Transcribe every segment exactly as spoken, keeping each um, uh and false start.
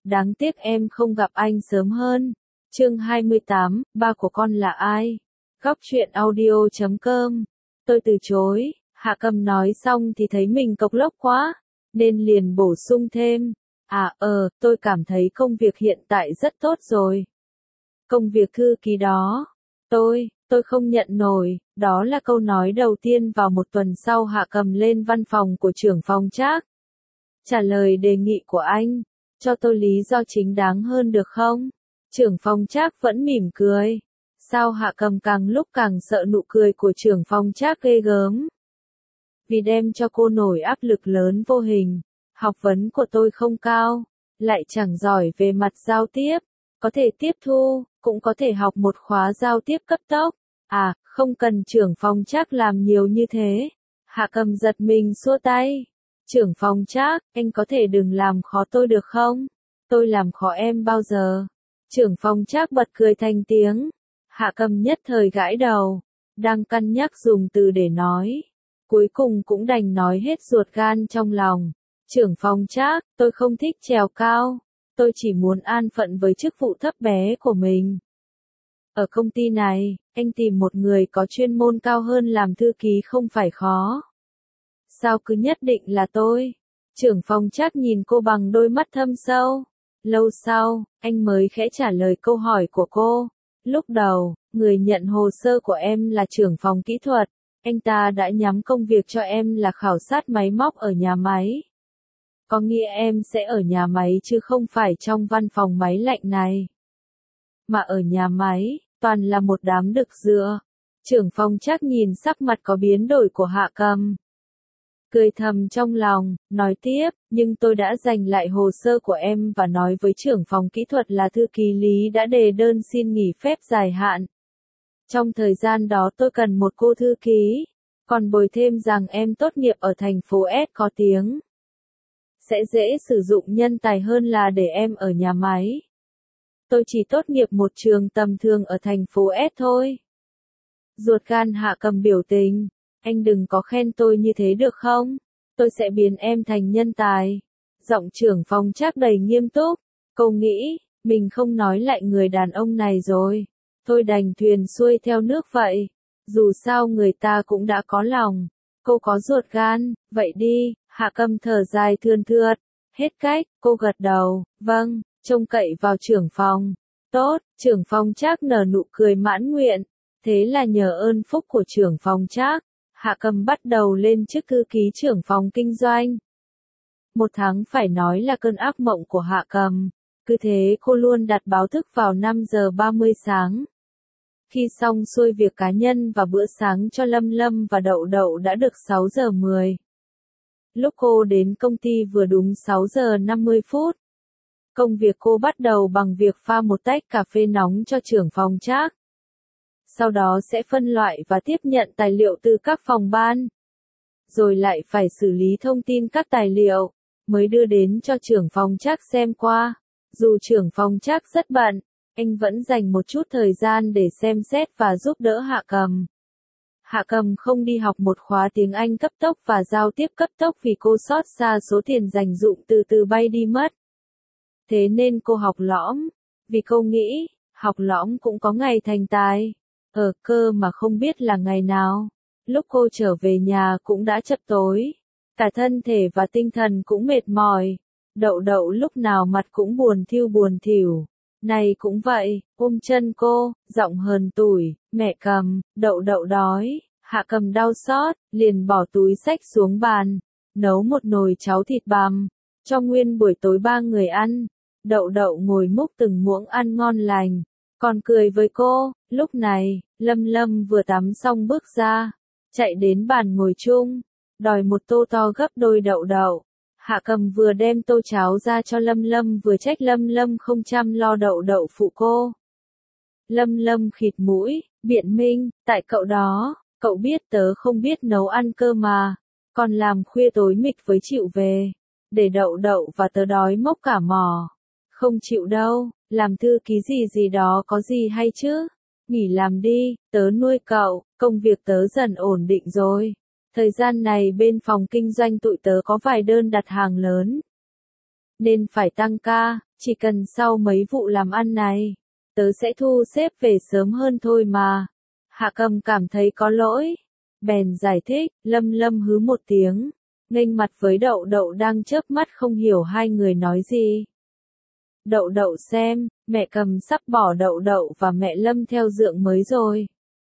đáng tiếc em không gặp anh sớm hơn. Chương hai mươi tám, ba của con là ai? Góc truyện audio chấm com. Tôi từ chối, Hạ Cầm nói xong thì thấy mình cộc lốc quá, nên liền bổ sung thêm. À ờ, tôi cảm thấy công việc hiện tại rất tốt rồi. Công việc thư ký đó, tôi, tôi không nhận nổi, đó là câu nói đầu tiên vào một tuần sau Hạ Cầm lên văn phòng của trưởng phòng Trác. Trả lời đề nghị của anh, cho tôi lý do chính đáng hơn được không? Trưởng phòng Trác vẫn mỉm cười. Sao Hạ Cầm càng lúc càng sợ nụ cười của trưởng phòng Trác ghê gớm? Vì đem cho cô nổi áp lực lớn vô hình. Học vấn của tôi không cao, lại chẳng giỏi về mặt giao tiếp, có thể tiếp thu, cũng có thể học một khóa giao tiếp cấp tốc. À, không cần trưởng phòng Trác làm nhiều như thế. Hạ Cầm giật mình xua tay. Trưởng phòng Trác, anh có thể đừng làm khó tôi được không? Tôi làm khó em bao giờ? Trưởng phòng Trác bật cười thành tiếng. Hạ Cầm nhất thời gãi đầu, đang cân nhắc dùng từ để nói. Cuối cùng cũng đành nói hết ruột gan trong lòng. Trưởng phòng Trác, tôi không thích trèo cao. Tôi chỉ muốn an phận với chức vụ thấp bé của mình. Ở công ty này, anh tìm một người có chuyên môn cao hơn làm thư ký không phải khó. Sao cứ nhất định là tôi? Trưởng phòng Trác nhìn cô bằng đôi mắt thâm sâu. Lâu sau, anh mới khẽ trả lời câu hỏi của cô. Lúc đầu, người nhận hồ sơ của em là trưởng phòng kỹ thuật. Anh ta đã nhắm công việc cho em là khảo sát máy móc ở nhà máy. Có nghĩa em sẽ ở nhà máy chứ không phải trong văn phòng máy lạnh này. Mà ở nhà máy, toàn là một đám đực dựa. Trưởng phòng Trác nhìn sắc mặt có biến đổi của Hạ Cầm. Cười thầm trong lòng, nói tiếp, nhưng tôi đã giành lại hồ sơ của em và nói với trưởng phòng kỹ thuật là thư ký Lý đã đề đơn xin nghỉ phép dài hạn. Trong thời gian đó tôi cần một cô thư ký, còn bồi thêm rằng em tốt nghiệp ở thành phố S có tiếng. Sẽ dễ sử dụng nhân tài hơn là để em ở nhà máy. Tôi chỉ tốt nghiệp một trường tầm thường ở thành phố S thôi. Ruột gan Hạ Cầm biểu tình. Anh đừng có khen tôi như thế được không? Tôi sẽ biến em thành nhân tài. Giọng trưởng phòng Trác đầy nghiêm túc. Cô nghĩ, mình không nói lại người đàn ông này rồi. Thôi đành thuyền xuôi theo nước vậy. Dù sao người ta cũng đã có lòng. Cô có ruột gan, vậy đi. Hạ Cầm thở dài thườn thượt. Hết cách, cô gật đầu. Vâng, trông cậy vào trưởng phòng. Tốt, trưởng phòng Trác nở nụ cười mãn nguyện. Thế là nhờ ơn phúc của trưởng phòng Trác, Hạ Cầm bắt đầu lên chức thư ký trưởng phòng kinh doanh. Một tháng phải nói là cơn ác mộng của Hạ Cầm. Cứ thế cô luôn đặt báo thức vào năm giờ ba mươi sáng. Khi xong xuôi việc cá nhân và bữa sáng cho Lâm Lâm và Đậu Đậu đã được sáu giờ mười. Lúc cô đến công ty vừa đúng sáu giờ năm mươi phút. Công việc cô bắt đầu bằng việc pha một tách cà phê nóng cho trưởng phòng Trác. Sau đó sẽ phân loại và tiếp nhận tài liệu từ các phòng ban. Rồi lại phải xử lý thông tin các tài liệu, mới đưa đến cho trưởng phòng Trác xem qua. Dù trưởng phòng Trác rất bận, anh vẫn dành một chút thời gian để xem xét và giúp đỡ Hạ Cầm. Hạ Cầm không đi học một khóa tiếng Anh cấp tốc và giao tiếp cấp tốc vì cô xót xa số tiền dành dụm từ từ bay đi mất. Thế nên cô học lõm, vì cô nghĩ, học lõm cũng có ngày thành tài. Ở cơ mà không biết là ngày nào. Lúc cô trở về nhà cũng đã chập tối. Cả thân thể và tinh thần cũng mệt mỏi. Đậu Đậu lúc nào mặt cũng buồn thiu buồn thỉu. Này cũng vậy, ôm chân cô, giọng hờn tủi, mẹ Cầm, Đậu Đậu đói. Hạ Cầm đau xót, liền bỏ túi xách xuống bàn. Nấu một nồi cháo thịt bằm, cho nguyên buổi tối ba người ăn. Đậu Đậu ngồi múc từng muỗng ăn ngon lành. Còn cười với cô. Lúc này, Lâm Lâm vừa tắm xong bước ra, chạy đến bàn ngồi chung, đòi một tô to gấp đôi Đậu Đậu. Hạ Cầm vừa đem tô cháo ra cho Lâm Lâm vừa trách Lâm Lâm không chăm lo Đậu Đậu phụ cô. Lâm Lâm khịt mũi, biện minh, tại cậu đó, cậu biết tớ không biết nấu ăn cơ mà, còn làm khuya tối mịt với chịu về, để Đậu Đậu và tớ đói mốc cả mỏ. Không chịu đâu, làm thư ký gì gì đó có gì hay chứ? Nghỉ làm đi, tớ nuôi cậu, công việc tớ dần ổn định rồi. Thời gian này bên phòng kinh doanh tụi tớ có vài đơn đặt hàng lớn. nên phải tăng ca, chỉ cần sau mấy vụ làm ăn này, tớ sẽ thu xếp về sớm hơn thôi mà. Hạ Cầm cảm thấy có lỗi, bèn giải thích. Lâm Lâm hứ một tiếng, nghênh mặt với Đậu Đậu đang chớp mắt không hiểu hai người nói gì. Đậu Đậu xem, mẹ Cầm sắp bỏ Đậu Đậu và mẹ Lâm theo dượng mới rồi.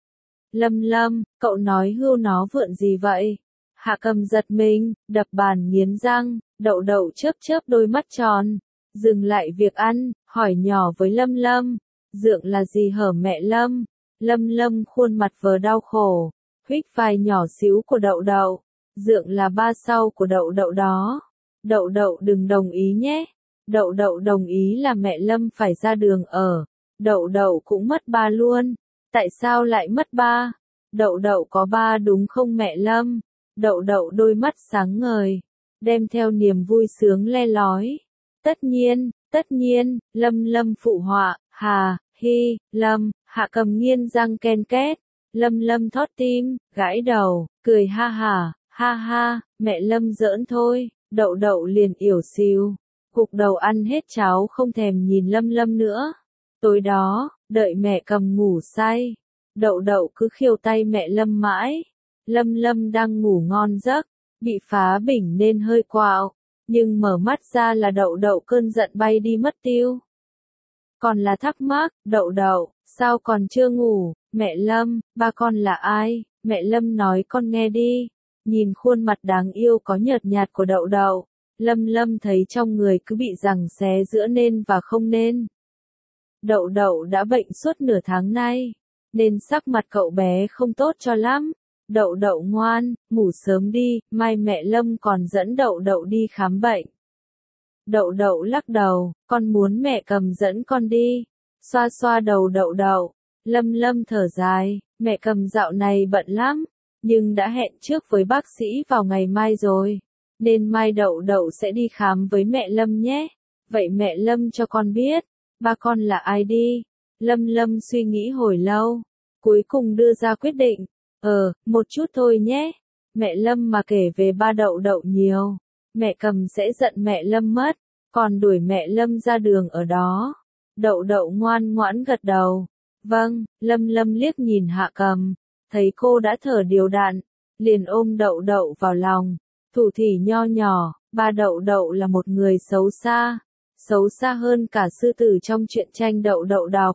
Lâm Lâm, cậu nói hưu nó vượn gì vậy? Hạ Cầm giật mình, đập bàn nghiến răng. Đậu Đậu chớp chớp đôi mắt tròn, dừng lại việc ăn, hỏi nhỏ với Lâm Lâm, dượng là gì hở mẹ Lâm? Lâm Lâm khuôn mặt vờ đau khổ, huých vai nhỏ xíu của Đậu Đậu, dượng là ba sau của Đậu Đậu đó. Đậu Đậu đừng đồng ý nhé. Đậu Đậu đồng ý là mẹ Lâm phải ra đường ở. Đậu Đậu cũng mất ba luôn. Tại sao lại mất ba? Đậu Đậu có ba đúng không mẹ Lâm? Đậu Đậu đôi mắt sáng ngời, đem theo niềm vui sướng le lói. Tất nhiên, tất nhiên, Lâm Lâm phụ họa. Hà, hi, Lâm. Hạ Cầm nghiến răng ken két. Lâm Lâm thót tim, gãi đầu, cười ha hả, ha ha, mẹ Lâm giỡn thôi. Đậu Đậu liền yểu xìu, gục đầu ăn hết cháo không thèm nhìn Lâm Lâm nữa. Tối đó, đợi mẹ Cầm ngủ say, Đậu Đậu cứ khiêu tay mẹ Lâm mãi. Lâm Lâm đang ngủ ngon giấc, bị phá bình nên hơi quạo, nhưng mở mắt ra là Đậu Đậu cơn giận bay đi mất tiêu. Còn là thắc mắc, Đậu Đậu, sao còn chưa ngủ? Mẹ Lâm, ba con là ai? Mẹ Lâm nói con nghe đi. Nhìn khuôn mặt đáng yêu có nhợt nhạt của Đậu Đậu, Lâm Lâm thấy trong người cứ bị giằng xé giữa nên và không nên. Đậu Đậu đã bệnh suốt nửa tháng nay, nên sắc mặt cậu bé không tốt cho lắm. Đậu Đậu ngoan, ngủ sớm đi, mai mẹ Lâm còn dẫn Đậu Đậu đi khám bệnh. Đậu Đậu lắc đầu, con muốn mẹ Cầm dẫn con đi. Xoa xoa đầu Đậu Đậu, Lâm Lâm thở dài, mẹ Cầm dạo này bận lắm, nhưng đã hẹn trước với bác sĩ vào ngày mai rồi, nên mai Đậu Đậu sẽ đi khám với mẹ Lâm nhé. Vậy mẹ Lâm cho con biết, ba con là ai đi? Lâm Lâm suy nghĩ hồi lâu, cuối cùng đưa ra quyết định. Ờ, một chút thôi nhé. Mẹ Lâm mà kể về ba Đậu Đậu nhiều, mẹ Cầm sẽ giận mẹ Lâm mất, còn đuổi mẹ Lâm ra đường ở đó. Đậu Đậu ngoan ngoãn gật đầu. Vâng. Lâm Lâm liếc nhìn Hạ Cầm, thấy cô đã thở đều đặn, liền ôm Đậu Đậu vào lòng, thủ thỉ nho nhỏ. Ba Đậu Đậu là một người xấu xa, xấu xa hơn cả sư tử trong truyện tranh Đậu Đậu đọc.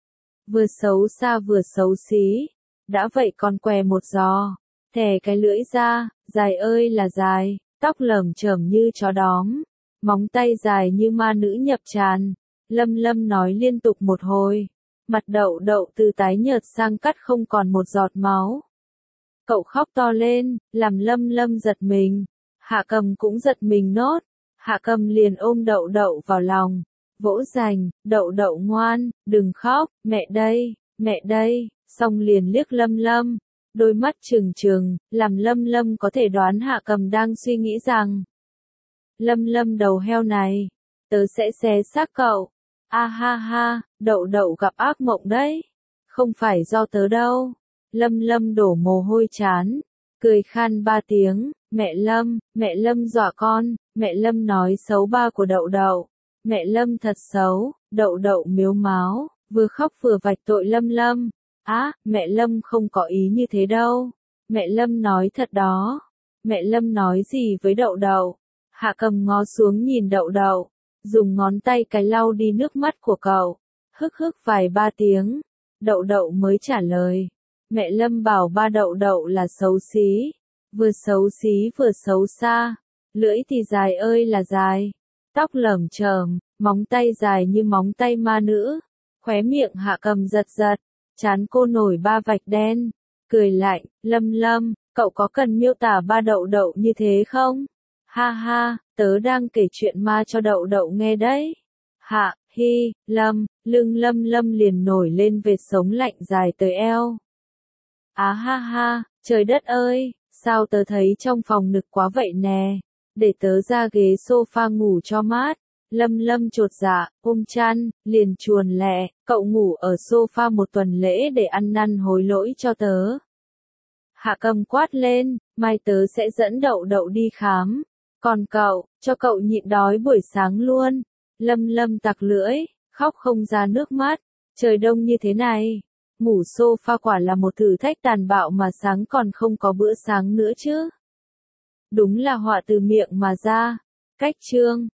Vừa xấu xa vừa xấu xí. Đã vậy còn què một giò, thè cái lưỡi ra, dài ơi là dài, tóc lởm chởm như chó đóm, móng tay dài như ma nữ nhập tràn. Lâm Lâm nói liên tục một hồi, mặt Đậu Đậu từ tái nhợt sang cắt không còn một giọt máu. Cậu khóc to lên, làm Lâm Lâm giật mình. Hạ Cầm cũng giật mình nốt. Hạ Cầm liền ôm Đậu Đậu vào lòng, vỗ dành. Đậu Đậu ngoan, đừng khóc, mẹ đây, mẹ đây. Xong liền liếc Lâm Lâm, đôi mắt trừng trừng, làm Lâm Lâm có thể đoán Hạ Cầm đang suy nghĩ rằng: Lâm Lâm đầu heo này, tớ sẽ xé xác cậu. A ha ha, Đậu Đậu gặp ác mộng đấy. Không phải do tớ đâu. Lâm Lâm đổ mồ hôi trán, cười khan ba tiếng. Mẹ Lâm, mẹ Lâm dọa con. Mẹ Lâm nói xấu ba của Đậu Đậu. Mẹ Lâm thật xấu. Đậu Đậu mếu máo, vừa khóc vừa vạch tội Lâm Lâm. Á, à, mẹ Lâm không có ý như thế đâu. Mẹ Lâm nói thật đó. Mẹ Lâm nói gì với Đậu Đậu? Hạ Cầm ngó xuống nhìn Đậu Đậu, dùng ngón tay cái lau đi nước mắt của cậu. Hức hức vài ba tiếng, Đậu Đậu mới trả lời. Mẹ Lâm bảo ba Đậu Đậu là xấu xí, vừa xấu xí vừa xấu xa, lưỡi thì dài ơi là dài, tóc lởm chởm, móng tay dài như móng tay ma nữ. Khóe miệng Hạ Cầm giật giật, trán cô nổi ba vạch đen, cười lạnh. Lâm Lâm, cậu có cần miêu tả ba Đậu Đậu như thế không? Ha ha, tớ đang kể chuyện ma cho Đậu Đậu nghe đấy. Hạ, hi, Lâm, lưng Lâm Lâm liền nổi lên vệt sống lạnh dài tới eo. Á ha ha, trời đất ơi, sao tớ thấy trong phòng nực quá vậy nè, để tớ ra ghế sofa ngủ cho mát. Lâm Lâm chột dạ, ôm chăn, liền chuồn lẹ, cậu ngủ ở sofa một tuần lễ để ăn năn hối lỗi cho tớ. Hạ Cầm quát lên, mai tớ sẽ dẫn Đậu Đậu đi khám. Còn cậu, cho cậu nhịn đói buổi sáng luôn. Lâm Lâm tặc lưỡi, khóc không ra nước mắt. Trời đông như thế này, ngủ sofa quả là một thử thách tàn bạo mà sáng còn không có bữa sáng nữa chứ. Đúng là họa từ miệng mà ra. Cách chương